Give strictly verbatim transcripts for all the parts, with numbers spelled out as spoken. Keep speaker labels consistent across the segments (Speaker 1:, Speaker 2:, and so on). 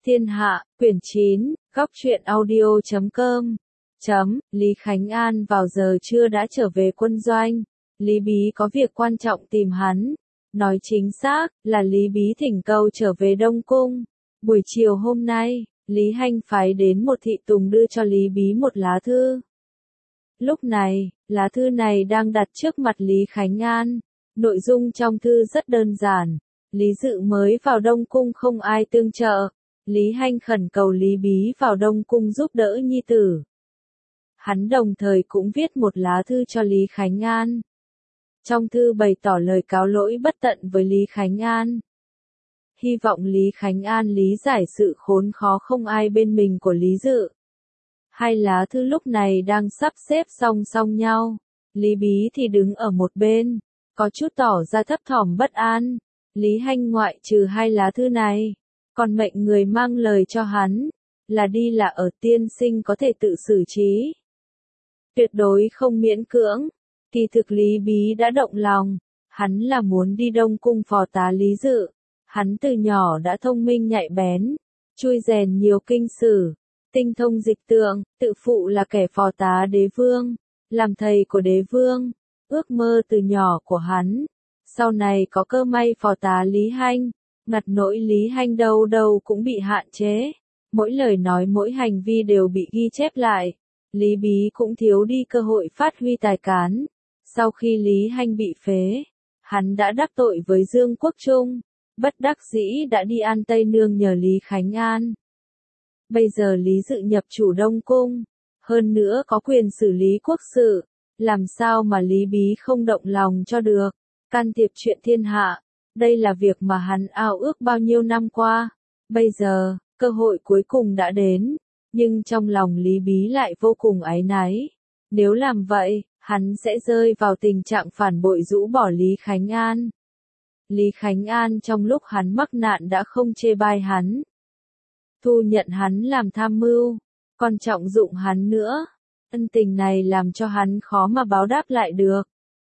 Speaker 1: Thiên Hạ, quyển chín, góc truyện audio chấm com. Chấm, Lý Khánh An vào giờ trưa đã trở về quân doanh. Lý Bí có việc quan trọng tìm hắn. Nói chính xác, là Lý Bí thỉnh cầu trở về Đông Cung. Buổi chiều hôm nay, Lý Hanh phái đến một thị tùng đưa cho Lý Bí một lá thư. Lúc này, lá thư này đang đặt trước mặt Lý Khánh An. Nội dung trong thư rất đơn giản. Lý Dự mới vào Đông Cung không ai tương trợ. Lý Hanh khẩn cầu Lý Bí vào Đông Cung giúp đỡ nhi tử. Hắn đồng thời cũng viết một lá thư cho Lý Khánh An. Trong thư bày tỏ lời cáo lỗi bất tận với Lý Khánh An. Hy vọng Lý Khánh An lý giải sự khốn khó không ai bên mình của Lý Dự. Hai lá thư lúc này đang sắp xếp song song nhau. Lý Bí thì đứng ở một bên, có chút tỏ ra thấp thỏm bất an. Lý Hanh ngoại trừ hai lá thư này, còn mệnh người mang lời cho hắn, là đi là ở tiên sinh có thể tự xử trí. Tuyệt đối không miễn cưỡng. Kỳ thực Lý Bí đã động lòng, hắn là muốn đi Đông Cung phò tá Lý Dự. Hắn từ nhỏ đã thông minh nhạy bén, chui rèn nhiều kinh sử, tinh thông dịch tượng, tự phụ là kẻ phò tá đế vương, làm thầy của đế vương, ước mơ từ nhỏ của hắn. Sau này có cơ may phò tá Lý Hanh, ngặt nỗi Lý Hanh đâu đâu cũng bị hạn chế, mỗi lời nói mỗi hành vi đều bị ghi chép lại. Lý Bí cũng thiếu đi cơ hội phát huy tài cán. Sau khi Lý Hanh bị phế, hắn đã đắc tội với Dương Quốc Trung, bất đắc dĩ đã đi An Tây nương nhờ Lý Khánh An. Bây giờ Lý Dự nhập chủ Đông Cung, hơn nữa có quyền xử lý quốc sự, làm sao mà Lý Bí không động lòng cho được, can thiệp chuyện thiên hạ, đây là việc mà hắn ao ước bao nhiêu năm qua. Bây giờ, cơ hội cuối cùng đã đến, nhưng trong lòng Lý Bí lại vô cùng áy náy. Nếu làm vậy, hắn sẽ rơi vào tình trạng phản bội rũ bỏ Lý Khánh An. Lý Khánh An trong lúc hắn mắc nạn đã không chê bai hắn, thu nhận hắn làm tham mưu, còn trọng dụng hắn nữa. Ân tình này làm cho hắn khó mà báo đáp lại được.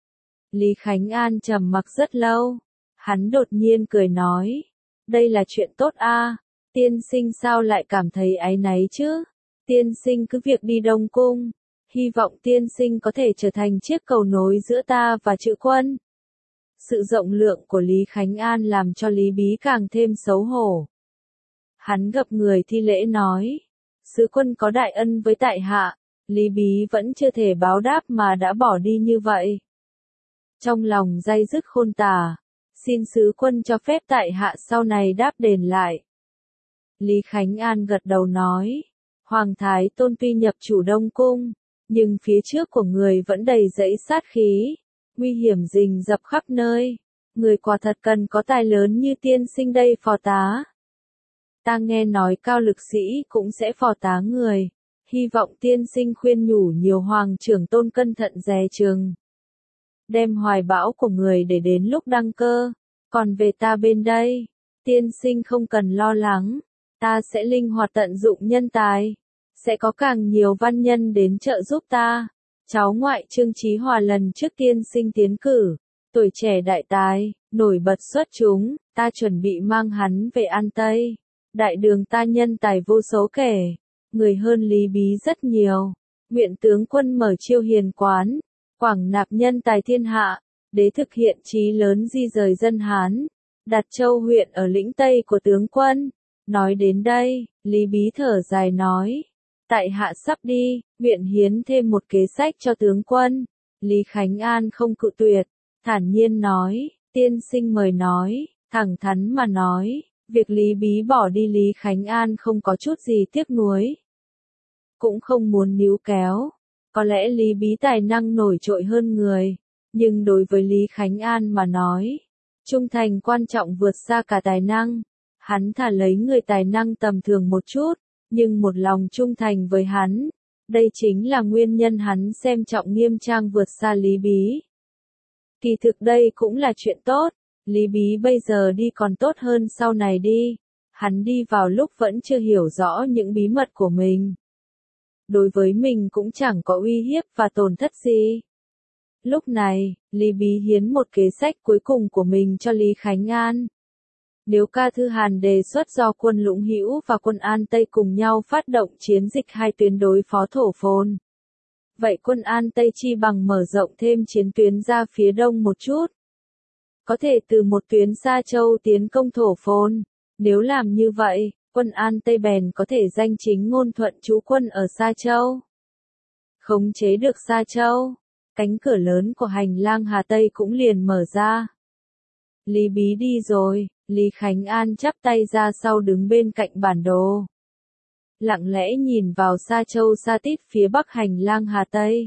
Speaker 1: Lý Khánh An trầm mặc rất lâu, hắn đột nhiên cười nói, đây là chuyện tốt a, tiên sinh sao lại cảm thấy áy náy chứ? Tiên sinh cứ việc đi Đông Cung, hy vọng tiên sinh có thể trở thành chiếc cầu nối giữa ta và Chữ Quân. Sự rộng lượng của Lý Khánh An làm cho Lý Bí càng thêm xấu hổ. Hắn gập người thi lễ nói, Sứ Quân có đại ân với tại hạ, Lý Bí vẫn chưa thể báo đáp mà đã bỏ đi như vậy. Trong lòng day dứt khôn tả, xin Sứ Quân cho phép tại hạ sau này đáp đền lại. Lý Khánh An gật đầu nói, Hoàng Thái Tôn tuy nhập chủ Đông Cung, nhưng phía trước của người vẫn đầy dẫy sát khí, nguy hiểm rình rập khắp nơi. Người quả thật cần có tài lớn như tiên sinh đây phò tá. Ta nghe nói cao lực sĩ cũng sẽ phò tá người, hy vọng tiên sinh khuyên nhủ nhiều hoàng trưởng tôn cẩn thận dè chừng. Đem hoài bão của người để đến lúc đăng cơ, còn về ta bên đây, tiên sinh không cần lo lắng, ta sẽ linh hoạt tận dụng nhân tài, sẽ có càng nhiều văn nhân đến trợ giúp ta. Cháu ngoại Trương Chí Hòa lần trước tiên sinh tiến cử, tuổi trẻ đại tài, nổi bật xuất chúng, ta chuẩn bị mang hắn về An Tây. Đại đường ta nhân tài vô số kể, người hơn Lý Bí rất nhiều. Nguyện tướng quân mở chiêu hiền quán, quảng nạp nhân tài thiên hạ, để thực hiện chí lớn di rời dân Hán, đặt châu huyện ở lĩnh Tây của tướng quân. Nói đến đây, Lý Bí thở dài nói, tại hạ sắp đi, nguyện hiến thêm một kế sách cho tướng quân. Lý Khánh An không cự tuyệt, thản nhiên nói, tiên sinh mời nói. Thẳng thắn mà nói, việc Lý Bí bỏ đi Lý Khánh An không có chút gì tiếc nuối, cũng không muốn níu kéo. Có lẽ Lý Bí tài năng nổi trội hơn người, nhưng đối với Lý Khánh An mà nói, trung thành quan trọng vượt xa cả tài năng. Hắn thà lấy người tài năng tầm thường một chút, nhưng một lòng trung thành với hắn. Đây chính là nguyên nhân hắn xem trọng Nghiêm Trang vượt xa Lý Bí. Kỳ thực đây cũng là chuyện tốt, Lý Bí bây giờ đi còn tốt hơn sau này đi. Hắn đi vào lúc vẫn chưa hiểu rõ những bí mật của mình. Đối với mình cũng chẳng có uy hiếp và tổn thất gì. Lúc này, Lý Bí hiến một kế sách cuối cùng của mình cho Lý Khánh An. Nếu Ca Thư Hàn đề xuất do quân Lũng Hữu và quân An Tây cùng nhau phát động chiến dịch hai tuyến đối phó Thổ Phồn, vậy quân An Tây chi bằng mở rộng thêm chiến tuyến ra phía đông một chút. Có thể từ một tuyến Sa Châu tiến công Thổ Phồn. Nếu làm như vậy, quân An Tây bèn có thể danh chính ngôn thuận trú quân ở Sa Châu. Khống chế được Sa Châu, cánh cửa lớn của hành lang Hà Tây cũng liền mở ra. Lý Bí đi rồi, Lý Khánh An chắp tay ra sau đứng bên cạnh bản đồ. Lặng lẽ nhìn vào Sa Châu Sa Tít phía bắc hành lang Hà Tây.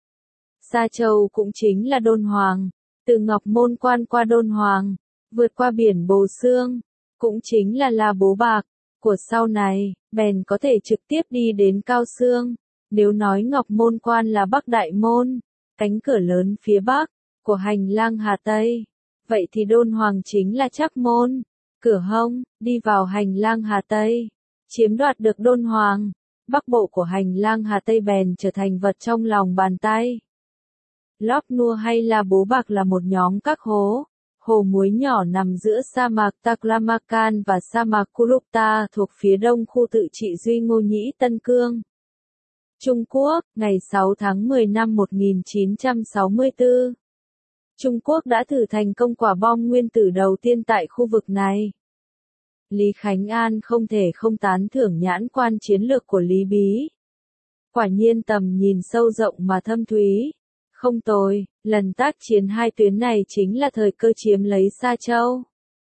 Speaker 1: Sa Châu cũng chính là Đôn Hoàng, từ Ngọc Môn Quan qua Đôn Hoàng, vượt qua biển Bồ Xương, cũng chính là La Bố Bạc, của sau này, bèn có thể trực tiếp đi đến Cao Xương. Nếu nói Ngọc Môn Quan là Bắc Đại Môn, cánh cửa lớn phía bắc, của hành lang Hà Tây, vậy thì Đôn Hoàng chính là Trắc Môn, cửa hông, đi vào hành lang Hà Tây, chiếm đoạt được Đôn Hoàng, bắc bộ của hành lang Hà Tây bèn trở thành vật trong lòng bàn tay. Lop Nua hay là Bố Bạc là một nhóm các hố, hồ muối nhỏ nằm giữa sa mạc Taklamakan và sa mạc Kurukta thuộc phía đông khu tự trị Duy Ngô Nhĩ Tân Cương. Trung Quốc, ngày sáu tháng mười năm một nghìn chín trăm sáu mươi tư. Trung Quốc đã thử thành công quả bom nguyên tử đầu tiên tại khu vực này. Lý Khánh An không thể không tán thưởng nhãn quan chiến lược của Lý Bí. Quả nhiên tầm nhìn sâu rộng mà thâm thúy. Không tồi, lần tác chiến hai tuyến này chính là thời cơ chiếm lấy Sa Châu.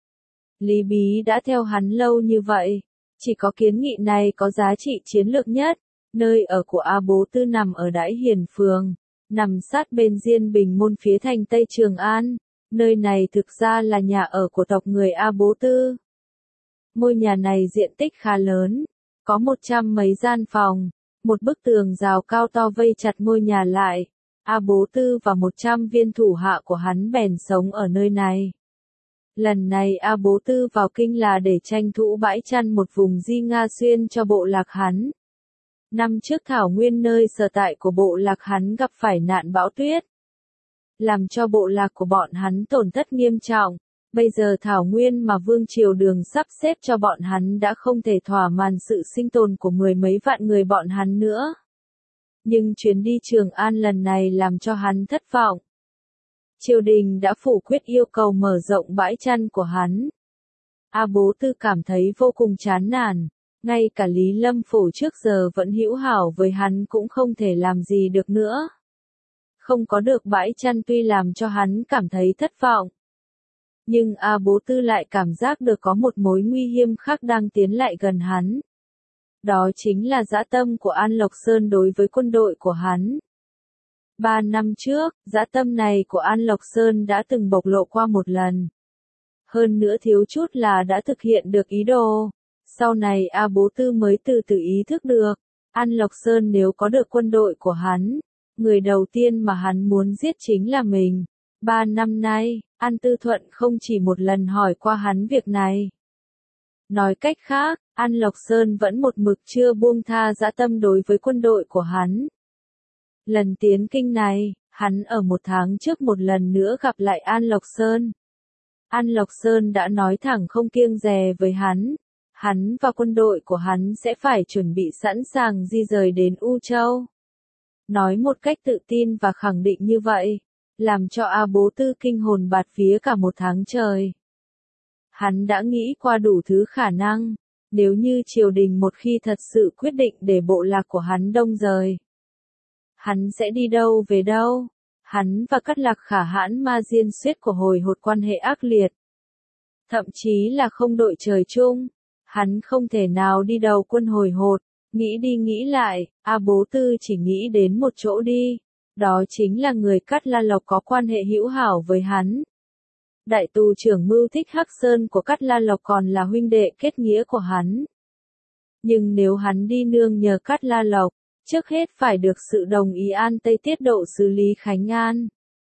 Speaker 1: Lý Bí đã theo hắn lâu như vậy, chỉ có kiến nghị này có giá trị chiến lược nhất. Nơi ở của A Bố Tư nằm ở Đãi Hiền Phường, nằm sát bên Diên Bình Môn phía thành Tây Trường An. Nơi này thực ra là nhà ở của tộc người A Bố Tư. Ngôi nhà này diện tích khá lớn, có một trăm mấy gian phòng, một bức tường rào cao to vây chặt ngôi nhà lại. A Bố Tư và một trăm viên thủ hạ của hắn bèn sống ở nơi này. Lần này A Bố Tư vào kinh là để tranh thủ bãi chăn một vùng Di Nga Xuyên cho bộ lạc hắn. Năm trước thảo nguyên nơi sở tại của bộ lạc hắn gặp phải nạn bão tuyết, làm cho bộ lạc của bọn hắn tổn thất nghiêm trọng. Bây giờ thảo nguyên mà Vương Triều Đường sắp xếp cho bọn hắn đã không thể thỏa mãn sự sinh tồn của mười mấy vạn người bọn hắn nữa. Nhưng chuyến đi Trường An lần này làm cho hắn thất vọng. Triều đình đã phủ quyết yêu cầu mở rộng bãi chăn của hắn. A Bố Tư cảm thấy vô cùng chán nản. Ngay cả Lý Lâm Phổ trước giờ vẫn hữu hảo với hắn cũng không thể làm gì được nữa. Không có được bãi chăn tuy làm cho hắn cảm thấy thất vọng. Nhưng A Bố Tư lại cảm giác được có một mối nguy hiểm khác đang tiến lại gần hắn. Đó chính là dã tâm của An Lộc Sơn đối với quân đội của hắn. Ba năm trước, dã tâm này của An Lộc Sơn đã từng bộc lộ qua một lần. Hơn nữa thiếu chút là đã thực hiện được ý đồ. Sau này A Bố Tư mới từ từ ý thức được, An Lộc Sơn nếu có được quân đội của hắn, người đầu tiên mà hắn muốn giết chính là mình. Ba năm nay, An Tư Thuận không chỉ một lần hỏi qua hắn việc này. Nói cách khác, An Lộc Sơn vẫn một mực chưa buông tha dã tâm đối với quân đội của hắn. Lần tiến kinh này, hắn ở một tháng trước một lần nữa gặp lại An Lộc Sơn. An Lộc Sơn đã nói thẳng không kiêng dè với hắn. Hắn và quân đội của hắn sẽ phải chuẩn bị sẵn sàng di rời đến U Châu. Nói một cách tự tin và khẳng định như vậy, làm cho A Bố Tư kinh hồn bạt vía cả một tháng trời. Hắn đã nghĩ qua đủ thứ khả năng, nếu như triều đình một khi thật sự quyết định để bộ lạc của hắn đông rời. Hắn sẽ đi đâu về đâu? Hắn và Cát Lạc Khả Hãn Ma Diên Xuyết của hồi hột quan hệ ác liệt. Thậm chí là không đội trời chung. Hắn không thể nào đi đầu quân hồi hột, nghĩ đi nghĩ lại, A Bố Tư chỉ nghĩ đến một chỗ đi, đó chính là người Cát La Lộc có quan hệ hữu hảo với hắn. Đại tù trưởng Mưu Thích Hắc Sơn của Cát La Lộc còn là huynh đệ kết nghĩa của hắn. Nhưng nếu hắn đi nương nhờ Cát La Lộc, trước hết phải được sự đồng ý An Tây tiết độ sứ Lý Khánh An.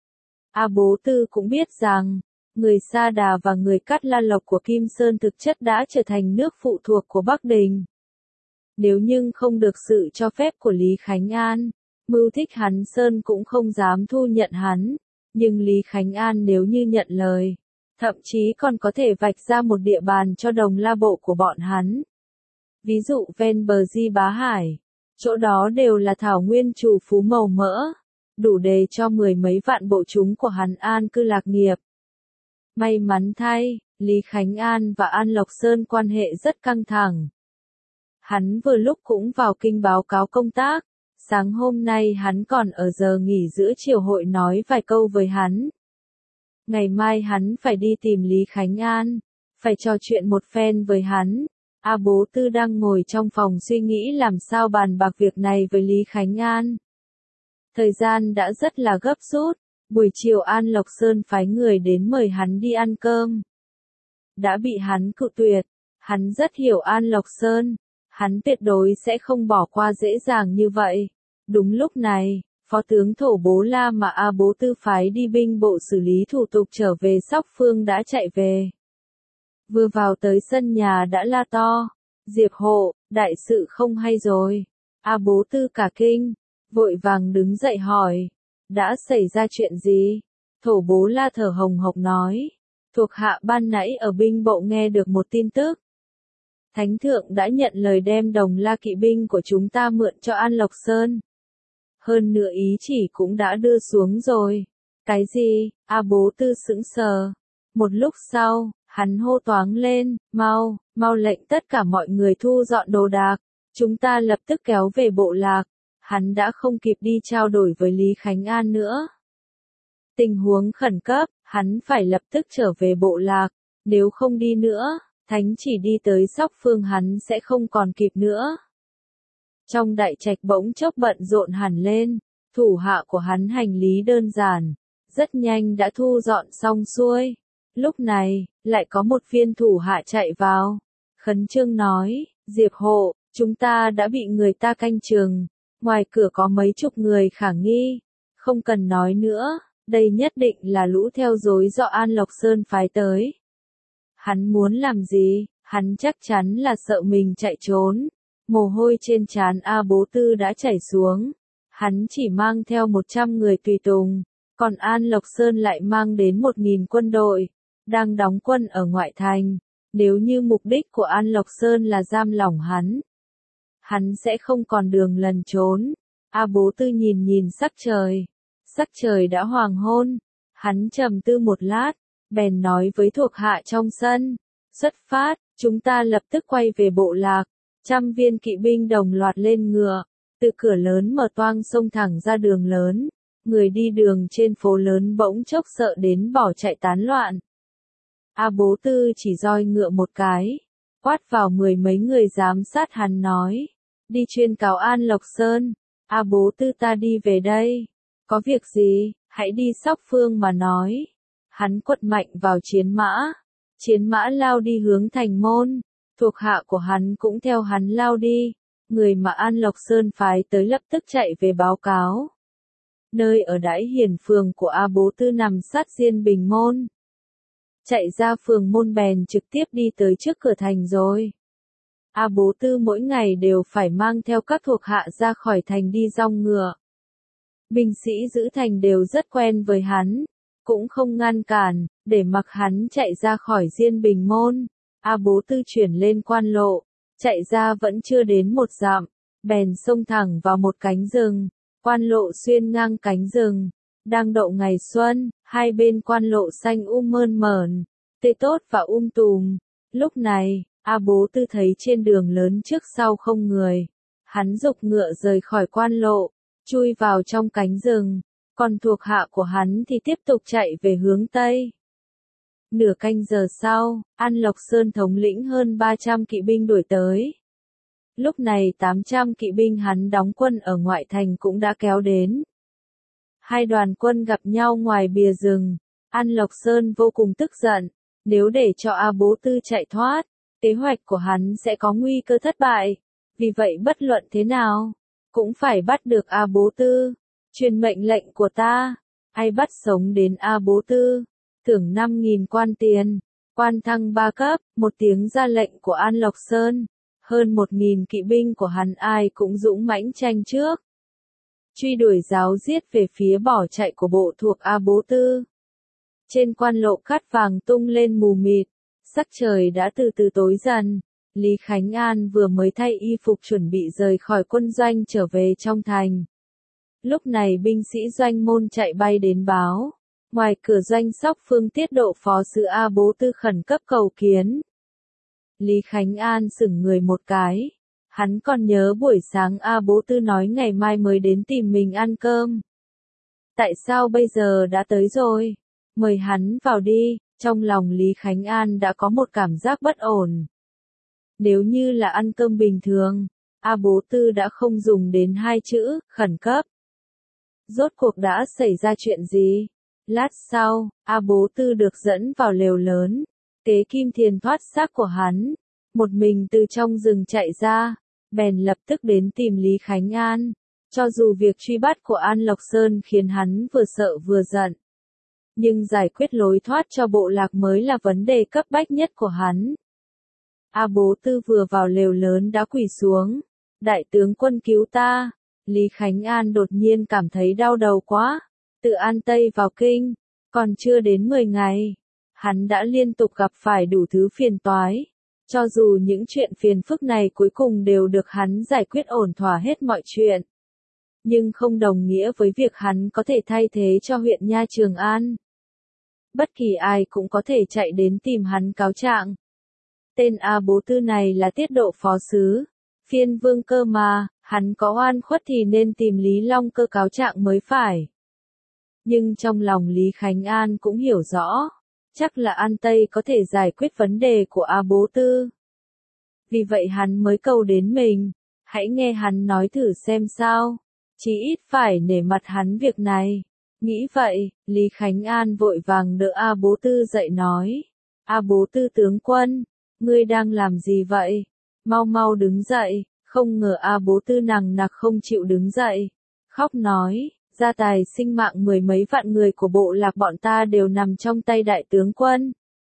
Speaker 1: A Bố Tư cũng biết rằng, người Sa Đà và người Cát La Lộc của Kim Sơn thực chất đã trở thành nước phụ thuộc của Bắc Đình. Nếu nhưng không được sự cho phép của Lý Khánh An, Mưu Thích hắn Sơn cũng không dám thu nhận hắn. Nhưng Lý Khánh An nếu như nhận lời, Thậm chí còn có thể vạch ra một địa bàn cho đồng la bộ của bọn hắn. Ví dụ ven bờ Di Bá Hải, chỗ đó đều là thảo nguyên trù phú màu mỡ, đủ để cho mười mấy vạn bộ chúng của hắn an cư lạc nghiệp. May mắn thay, Lý Khánh An và An Lộc Sơn quan hệ rất căng thẳng. Hắn vừa lúc cũng vào kinh báo cáo công tác, sáng hôm nay hắn còn ở giờ nghỉ giữa chiều hội nói vài câu với hắn. Ngày mai hắn phải đi tìm Lý Khánh An, phải trò chuyện một phen với hắn. A Bố Tư đang ngồi trong phòng suy nghĩ làm sao bàn bạc việc này với Lý Khánh An. Thời gian đã rất là gấp rút, buổi chiều An Lộc Sơn phái người đến mời hắn đi ăn cơm. Đã bị hắn cự tuyệt, hắn rất hiểu An Lộc Sơn, hắn tuyệt đối sẽ không bỏ qua dễ dàng như vậy. Đúng lúc này, Phó tướng Thổ Bố La mà A Bố Tư phái đi binh bộ xử lý thủ tục trở về Sóc Phương đã chạy về. Vừa vào tới sân nhà đã la to, Diệp Hộ, đại sự không hay rồi. A Bố Tư cả kinh, vội vàng đứng dậy hỏi, đã xảy ra chuyện gì? Thổ Bố La thở hồng hộc nói, thuộc hạ ban nãy ở binh bộ nghe được một tin tức. Thánh thượng đã nhận lời đem đồng la kỵ binh của chúng ta mượn cho An Lộc Sơn. Hơn nữa ý chỉ cũng đã đưa xuống rồi. Cái gì? A Bố Tư sững sờ. Một lúc sau, hắn hô toáng lên, mau, mau lệnh tất cả mọi người thu dọn đồ đạc. Chúng ta lập tức kéo về bộ lạc. Hắn đã không kịp đi trao đổi với Lý Khánh An nữa. Tình huống khẩn cấp, hắn phải lập tức trở về bộ lạc. Nếu không đi nữa, Thánh chỉ đi tới Sóc Phương hắn sẽ không còn kịp nữa. Trong đại trạch bỗng chốc bận rộn hẳn lên, thủ hạ của hắn hành lý đơn giản, rất nhanh đã thu dọn xong xuôi. Lúc này, lại có một viên thủ hạ chạy vào, khẩn trương nói, Diệp Hộ, chúng ta đã bị người ta canh chừng, ngoài cửa có mấy chục người khả nghi, không cần nói nữa, đây nhất định là lũ theo dối do An Lộc Sơn phái tới. Hắn muốn làm gì, hắn chắc chắn là sợ mình chạy trốn. Mồ hôi trên trán A Bố Tư đã chảy xuống. Hắn chỉ mang theo một trăm người tùy tùng, còn An Lộc Sơn lại mang đến một nghìn quân đội, đang đóng quân ở ngoại thành. Nếu như mục đích của An Lộc Sơn là giam lỏng hắn, hắn sẽ không còn đường lần trốn. A Bố Tư nhìn nhìn sắc trời. Sắc trời đã hoàng hôn. Hắn trầm tư một lát, bèn nói với thuộc hạ trong sân, xuất phát, chúng ta lập tức quay về bộ lạc. Trăm viên kỵ binh đồng loạt lên ngựa, từ cửa lớn mở toang xông thẳng ra đường lớn, người đi đường trên phố lớn bỗng chốc sợ đến bỏ chạy tán loạn. A Bố Tư chỉ roi ngựa một cái, quát vào mười mấy người giám sát hắn nói, đi truyền cáo An Lộc Sơn, A Bố Tư ta đi về đây, có việc gì, hãy đi Sóc Phương mà nói. Hắn quật mạnh vào chiến mã, chiến mã lao đi hướng thành môn. Thuộc hạ của hắn cũng theo hắn lao đi, người mà An Lộc Sơn phái tới lập tức chạy về báo cáo. Nơi ở Đãi Hiền phường của A Bố Tư nằm sát Diên Bình môn. Chạy ra phường môn bèn trực tiếp đi tới trước cửa thành rồi. A Bố Tư mỗi ngày đều phải mang theo các thuộc hạ ra khỏi thành đi dong ngựa. Binh sĩ giữ thành đều rất quen với hắn, cũng không ngăn cản, để mặc hắn chạy ra khỏi Diên Bình môn. A Bố Tư chuyển lên quan lộ, chạy ra vẫn chưa đến một dặm, bèn xông thẳng vào một cánh rừng. Quan lộ xuyên ngang cánh rừng, đang đậu ngày xuân, hai bên quan lộ xanh um mơn mởn, tươi tốt và um tùm. Lúc này, A Bố Tư thấy trên đường lớn trước sau không người, hắn giục ngựa rời khỏi quan lộ, chui vào trong cánh rừng, còn thuộc hạ của hắn thì tiếp tục chạy về hướng Tây. Nửa canh giờ sau, An Lộc Sơn thống lĩnh hơn ba trăm kỵ binh đuổi tới. Lúc này tám trăm kỵ binh hắn đóng quân ở ngoại thành cũng đã kéo đến. Hai đoàn quân gặp nhau ngoài bìa rừng. An Lộc Sơn vô cùng tức giận. Nếu để cho A Bố Tư chạy thoát, kế hoạch của hắn sẽ có nguy cơ thất bại. Vì vậy bất luận thế nào, cũng phải bắt được A Bố Tư. Truyền mệnh lệnh của ta, ai bắt sống đến A Bố Tư, thưởng năm nghìn quan tiền, quan thăng ba cấp. Một tiếng ra lệnh của An Lộc Sơn, hơn một nghìn kỵ binh của hắn ai cũng dũng mãnh tranh trước, truy đuổi ráo giết về phía bỏ chạy của bộ thuộc A Bố Tư. Trên quan lộ cát vàng tung lên mù mịt, sắc trời đã từ từ tối dần. Lý Khánh An vừa mới thay y phục chuẩn bị rời khỏi quân doanh trở về trong thành. Lúc này binh sĩ doanh môn chạy bay đến báo. Ngoài cửa doanh Sóc Phương tiết độ phó sứ A Bố Tư khẩn cấp cầu kiến. Lý Khánh An sững người một cái. Hắn còn nhớ buổi sáng A Bố Tư nói ngày mai mới đến tìm mình ăn cơm. Tại sao bây giờ đã tới rồi? Mời hắn vào đi. Trong lòng Lý Khánh An đã có một cảm giác bất ổn. Nếu như là ăn cơm bình thường, A Bố Tư đã không dùng đến hai chữ, khẩn cấp. Rốt cuộc đã xảy ra chuyện gì? Lát sau, A Bố Tư được dẫn vào lều lớn. Tế Kim Thiền thoát xác của hắn. Một mình từ trong rừng chạy ra, bèn lập tức đến tìm Lý Khánh An. Cho dù việc truy bắt của An Lộc Sơn khiến hắn vừa sợ vừa giận. Nhưng giải quyết lối thoát cho bộ lạc mới là vấn đề cấp bách nhất của hắn. A Bố Tư vừa vào lều lớn đã quỳ xuống. Đại tướng quân cứu ta. Lý Khánh An đột nhiên cảm thấy đau đầu quá. Từ An Tây vào Kinh, còn chưa đến mười ngày. Hắn đã liên tục gặp phải đủ thứ phiền toái. Cho dù những chuyện phiền phức này cuối cùng đều được hắn giải quyết ổn thỏa hết mọi chuyện. Nhưng không đồng nghĩa với việc hắn có thể thay thế cho huyện Nha Trường An. Bất kỳ ai cũng có thể chạy đến tìm hắn cáo trạng. Tên A Bố Tư này là tiết độ phó sứ, phiên vương cơ mà, hắn có oan khuất thì nên tìm Lý Long Cơ cáo trạng mới phải. Nhưng trong lòng Lý Khánh An cũng hiểu rõ, chắc là An Tây có thể giải quyết vấn đề của A Bố Tư. Vì vậy hắn mới cầu đến mình, hãy nghe hắn nói thử xem sao, chí ít phải nể mặt hắn việc này. Nghĩ vậy, Lý Khánh An vội vàng đỡ A Bố Tư dậy nói, A Bố Tư tướng quân, ngươi đang làm gì vậy? Mau mau đứng dậy. Không ngờ A Bố Tư nằng nặc không chịu đứng dậy. Khóc nói, gia tài sinh mạng mười mấy vạn người của bộ lạc bọn ta đều nằm trong tay đại tướng quân.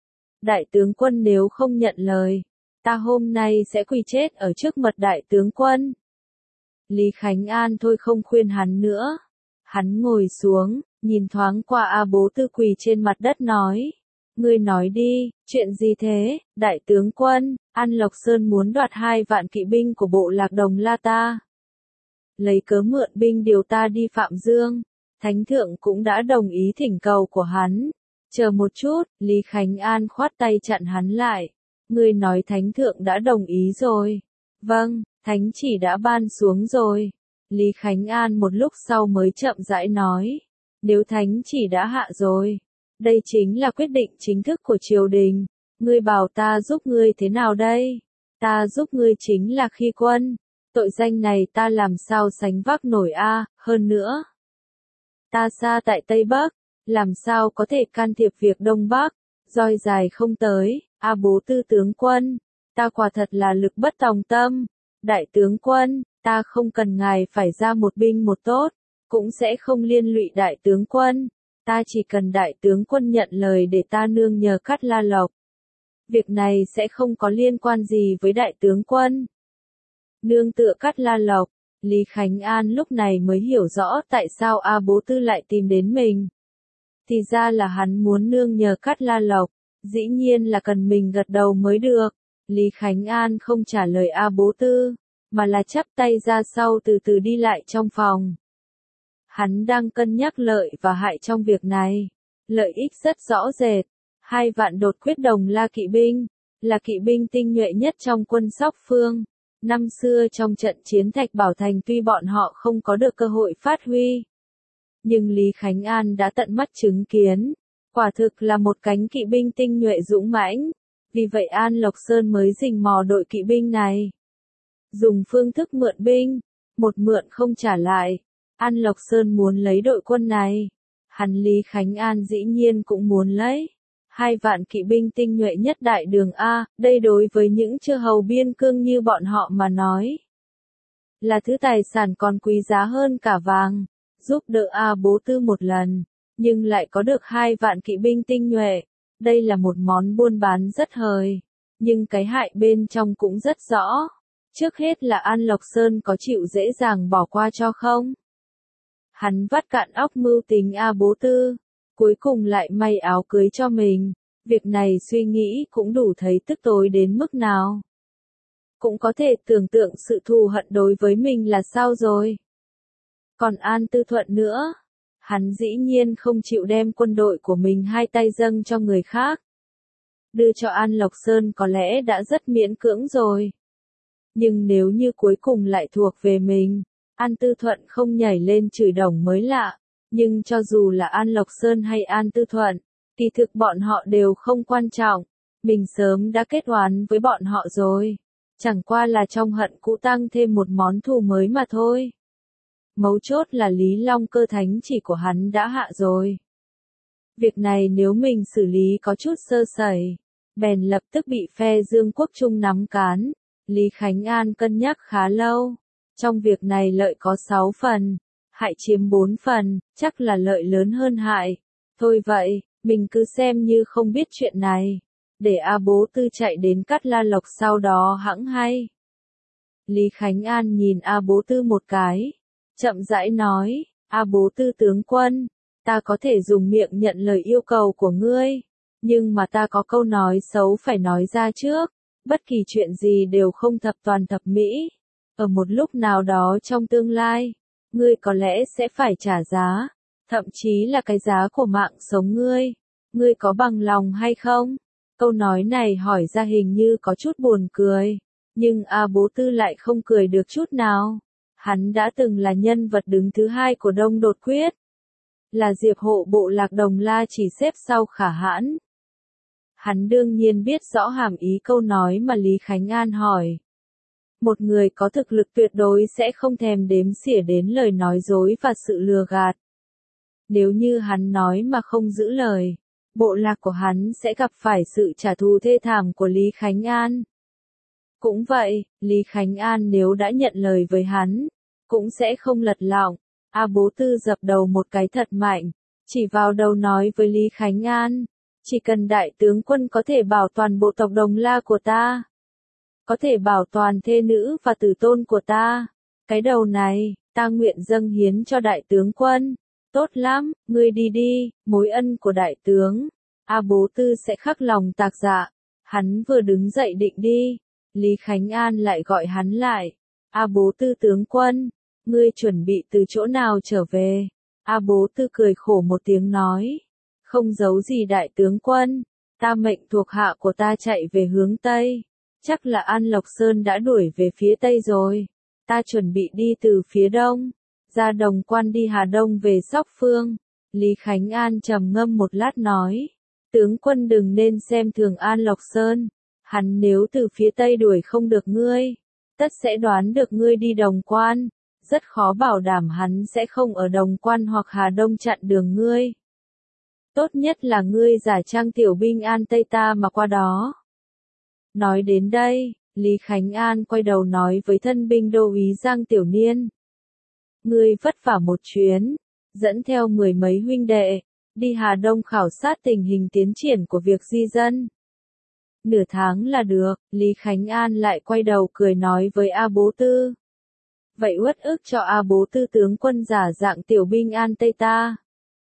Speaker 1: Đại tướng quân nếu không nhận lời, ta hôm nay sẽ quỳ chết ở trước mặt đại tướng quân. Lý Khánh An thôi không khuyên hắn nữa. Hắn ngồi xuống, nhìn thoáng qua A Bố Tư quỳ trên mặt đất nói. Ngươi nói đi, chuyện gì thế, đại tướng quân? An Lộc Sơn muốn đoạt hai vạn kỵ binh của bộ lạc Đồng La ta. Lấy cớ mượn binh điều ta đi Phạm Dương. Thánh thượng cũng đã đồng ý thỉnh cầu của hắn. Chờ một chút, Lý Khánh An khoát tay chặn hắn lại. Ngươi nói thánh thượng đã đồng ý rồi. Vâng, thánh chỉ đã ban xuống rồi. Lý Khánh An một lúc sau mới chậm rãi nói. Nếu thánh chỉ đã hạ rồi, đây chính là quyết định chính thức của triều đình. Ngươi bảo ta giúp ngươi thế nào đây? Ta giúp ngươi chính là khi quân. Tội danh này ta làm sao sánh vác nổi a, hơn nữa. Ta xa tại Tây Bắc, làm sao có thể can thiệp việc Đông Bắc, roi dài không tới, A Bố Tư tướng quân, ta quả thật là lực bất tòng tâm. Đại tướng quân, ta không cần ngài phải ra một binh một tốt, cũng sẽ không liên lụy đại tướng quân. Ta chỉ cần đại tướng quân nhận lời để ta nương nhờ Cát La Lộc. Việc này sẽ không có liên quan gì với đại tướng quân. Nương tựa Cát La Lộc, Lý Khánh An lúc này mới hiểu rõ tại sao A Bố Tư lại tìm đến mình. Thì ra là hắn muốn nương nhờ Cát La Lộc, dĩ nhiên là cần mình gật đầu mới được. Lý Khánh An không trả lời A Bố Tư, mà là chắp tay ra sau từ từ đi lại trong phòng. Hắn đang cân nhắc lợi và hại trong việc này. Lợi ích rất rõ rệt. Hai vạn đột quyết Đồng La kỵ binh, là kỵ binh tinh nhuệ nhất trong quân Sóc Phương. Năm xưa trong trận chiến Thạch Bảo Thành tuy bọn họ không có được cơ hội phát huy, nhưng Lý Khánh An đã tận mắt chứng kiến. Quả thực là một cánh kỵ binh tinh nhuệ dũng mãnh. Vì vậy An Lộc Sơn mới rình mò đội kỵ binh này. Dùng phương thức mượn binh, một mượn không trả lại. An Lộc Sơn muốn lấy đội quân này. Hắn Lý Khánh An dĩ nhiên cũng muốn lấy. Hai vạn kỵ binh tinh nhuệ nhất đại đường A, đây đối với những chư hầu biên cương như bọn họ mà nói. Là thứ tài sản còn quý giá hơn cả vàng. Giúp đỡ A Bố Tư một lần, nhưng lại có được hai vạn kỵ binh tinh nhuệ. Đây là một món buôn bán rất hời. Nhưng cái hại bên trong cũng rất rõ. Trước hết là An Lộc Sơn có chịu dễ dàng bỏ qua cho không? Hắn vắt cạn óc mưu tính A Bố Tư. cuối cùng lại may áo cưới cho mình. Việc này suy nghĩ cũng đủ thấy tức tối đến mức nào. Cũng có thể tưởng tượng sự thù hận đối với mình là sao rồi. Còn An Tư Thuận nữa, hắn dĩ nhiên không chịu đem quân đội của mình hai tay dâng cho người khác. Đưa cho An Lộc Sơn có lẽ đã rất miễn cưỡng rồi. Nhưng nếu như cuối cùng lại thuộc về mình, An Tư Thuận không nhảy lên chửi đồng mới lạ. Nhưng cho dù là An Lộc Sơn hay An Tư Thuận, kỳ thực bọn họ đều không quan trọng. Mình sớm đã kết oán với bọn họ rồi. Chẳng qua là trong hận cũ tăng thêm một món thù mới mà thôi. Mấu chốt là Lý Long Cơ thánh chỉ của hắn đã hạ rồi. Việc này nếu mình xử lý có chút sơ sẩy, bèn lập tức bị phe Dương Quốc Trung nắm cán. Lý Khánh An cân nhắc khá lâu. Trong việc này lợi có sáu phần, hại chiếm bốn phần, chắc là lợi lớn hơn hại. Thôi vậy, mình cứ xem như không biết chuyện này. Để A Bố Tư chạy đến Cát La Lộc sau đó hẵng hay. Lý Khánh An nhìn A Bố Tư một cái. Chậm rãi nói, A Bố Tư tướng quân, ta có thể dùng miệng nhận lời yêu cầu của ngươi. Nhưng mà ta có câu nói xấu phải nói ra trước. Bất kỳ chuyện gì đều không thập toàn thập mỹ. Ở một lúc nào đó trong tương lai, ngươi có lẽ sẽ phải trả giá. Thậm chí là cái giá của mạng sống ngươi. Ngươi có bằng lòng hay không? Câu nói này hỏi ra hình như có chút buồn cười. Nhưng A Bố Tư lại không cười được chút nào. Hắn đã từng là nhân vật đứng thứ hai của Đông Đột Quyết. Là Diệp Hộ bộ lạc Đồng La chỉ xếp sau Khả Hãn. Hắn đương nhiên biết rõ hàm ý câu nói mà Lý Khánh An hỏi. Một người có thực lực tuyệt đối sẽ không thèm đếm xỉa đến lời nói dối và sự lừa gạt. Nếu như hắn nói mà không giữ lời, bộ lạc của hắn sẽ gặp phải sự trả thù thê thảm của Lý Khánh An. Cũng vậy, Lý Khánh An nếu đã nhận lời với hắn, cũng sẽ không lật lọng. A Bố Tư dập đầu một cái thật mạnh, chỉ vào đầu nói với Lý Khánh An, chỉ cần đại tướng quân có thể bảo toàn bộ tộc Đồng La của ta, có thể bảo toàn thê nữ và tử tôn của ta, cái đầu này, ta nguyện dâng hiến cho đại tướng quân. Tốt lắm, ngươi đi đi, mối ân của đại tướng. A Bố Tư sẽ khắc lòng tạc dạ. Hắn vừa đứng dậy định đi, Lý Khánh An lại gọi hắn lại. A Bố Tư tướng quân, ngươi chuẩn bị từ chỗ nào trở về? A Bố Tư cười khổ một tiếng nói. Không giấu gì đại tướng quân, ta mệnh thuộc hạ của ta chạy về hướng Tây. Chắc là An Lộc Sơn đã đuổi về phía Tây rồi. Ta chuẩn bị đi từ phía Đông. Ra Đồng Quan đi Hà Đông về Sóc Phương. Lý Khánh An trầm ngâm một lát nói. Tướng quân đừng nên xem thường An Lộc Sơn. Hắn nếu từ phía Tây đuổi không được ngươi, tất sẽ đoán được ngươi đi Đồng Quan. Rất khó bảo đảm hắn sẽ không ở Đồng Quan hoặc Hà Đông chặn đường ngươi. Tốt nhất là ngươi giả trang tiểu binh An Tây ta mà qua đó. Nói đến đây, Lý Khánh An quay đầu nói với thân binh đô úy Giang Tiểu Niên. Ngươi vất vả một chuyến, dẫn theo mười mấy huynh đệ, đi Hà Đông khảo sát tình hình tiến triển của việc di dân. Nửa tháng là được, Lý Khánh An lại quay đầu cười nói với A Bố Tư. Vậy uất ức cho A Bố Tư tướng quân giả dạng tiểu binh An Tây ta.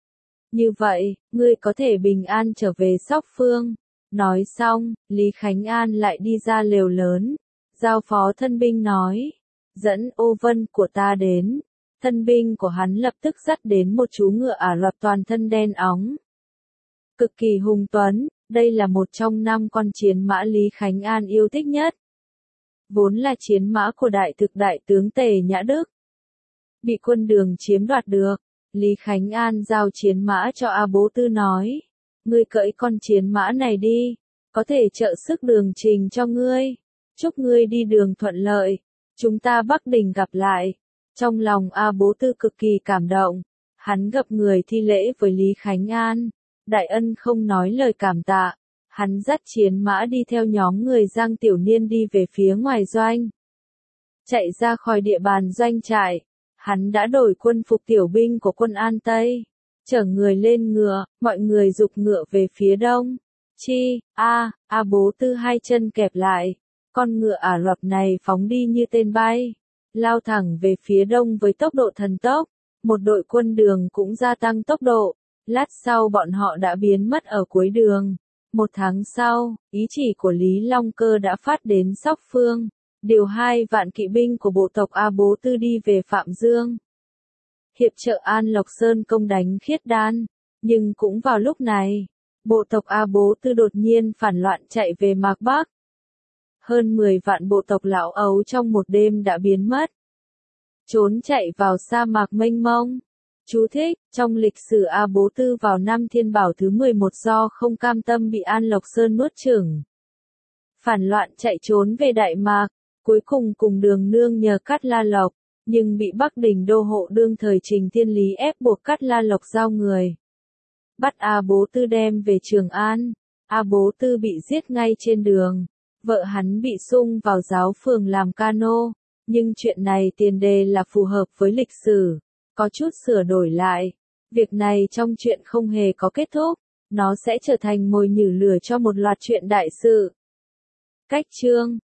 Speaker 1: Như vậy, ngươi có thể bình an trở về Sóc Phương. Nói xong, Lý Khánh An lại đi ra lều lớn. Giao phó thân binh nói. Dẫn ô vân của ta đến. Thân binh của hắn lập tức dắt đến một chú ngựa Ả Rập toàn thân đen óng. Cực kỳ hùng tuấn, đây là một trong năm con chiến mã Lý Khánh An yêu thích nhất. Vốn là chiến mã của đại thực đại tướng Tề Nhã Đức. Bị quân Đường chiếm đoạt được, Lý Khánh An giao chiến mã cho A Bố Tư nói. Ngươi cưỡi con chiến mã này đi, có thể trợ sức đường trình cho ngươi. Chúc ngươi đi đường thuận lợi, chúng ta Bắc Đình gặp lại. Trong lòng A Bố Tư cực kỳ cảm động, hắn gặp người thi lễ với Lý Khánh An. Đại ân không nói lời cảm tạ, hắn dắt chiến mã đi theo nhóm người Giang Tiểu Niên đi về phía ngoài doanh. Chạy ra khỏi địa bàn doanh trại, hắn đã đổi quân phục tiểu binh của quân An Tây. Chở người lên ngựa, mọi người giục ngựa về phía đông. Chi, a, A Bố Tư hai chân kẹp lại. Con ngựa Ả Rập này phóng đi như tên bay. Lao thẳng về phía đông với tốc độ thần tốc. Một đội quân Đường cũng gia tăng tốc độ. Lát sau bọn họ đã biến mất ở cuối đường. Một tháng sau, ý chỉ của Lý Long Cơ đã phát đến Sóc Phương, điều hai vạn kỵ binh của bộ tộc A Bố Tư đi về Phạm Dương, hiệp trợ An Lộc Sơn công đánh Khiết Đan. Nhưng cũng vào lúc này, bộ tộc A Bố Tư đột nhiên phản loạn chạy về Mạc Bắc. Hơn mười vạn bộ tộc lão Ấu trong một đêm đã biến mất, trốn chạy vào sa mạc mênh mông. Chú thích, trong lịch sử A Bố Tư vào năm Thiên Bảo thứ mười một do không cam tâm bị An Lộc Sơn nuốt chửng, phản loạn chạy trốn về Đại Mạc, cuối cùng cùng Đường Nương nhờ Cát La Lộc, nhưng bị Bắc Đình đô hộ đương thời Trình Thiên Lý ép buộc Cát La Lộc giao người, bắt A Bố Tư đem về Trường An. A Bố Tư bị giết ngay trên đường, vợ hắn bị sung vào giáo phường làm cano, nhưng chuyện này tiền đề là phù hợp với lịch sử, có chút sửa đổi lại. Việc này trong chuyện không hề có kết thúc, nó sẽ trở thành mồi nhử lửa cho một loạt chuyện đại sự. Cách chương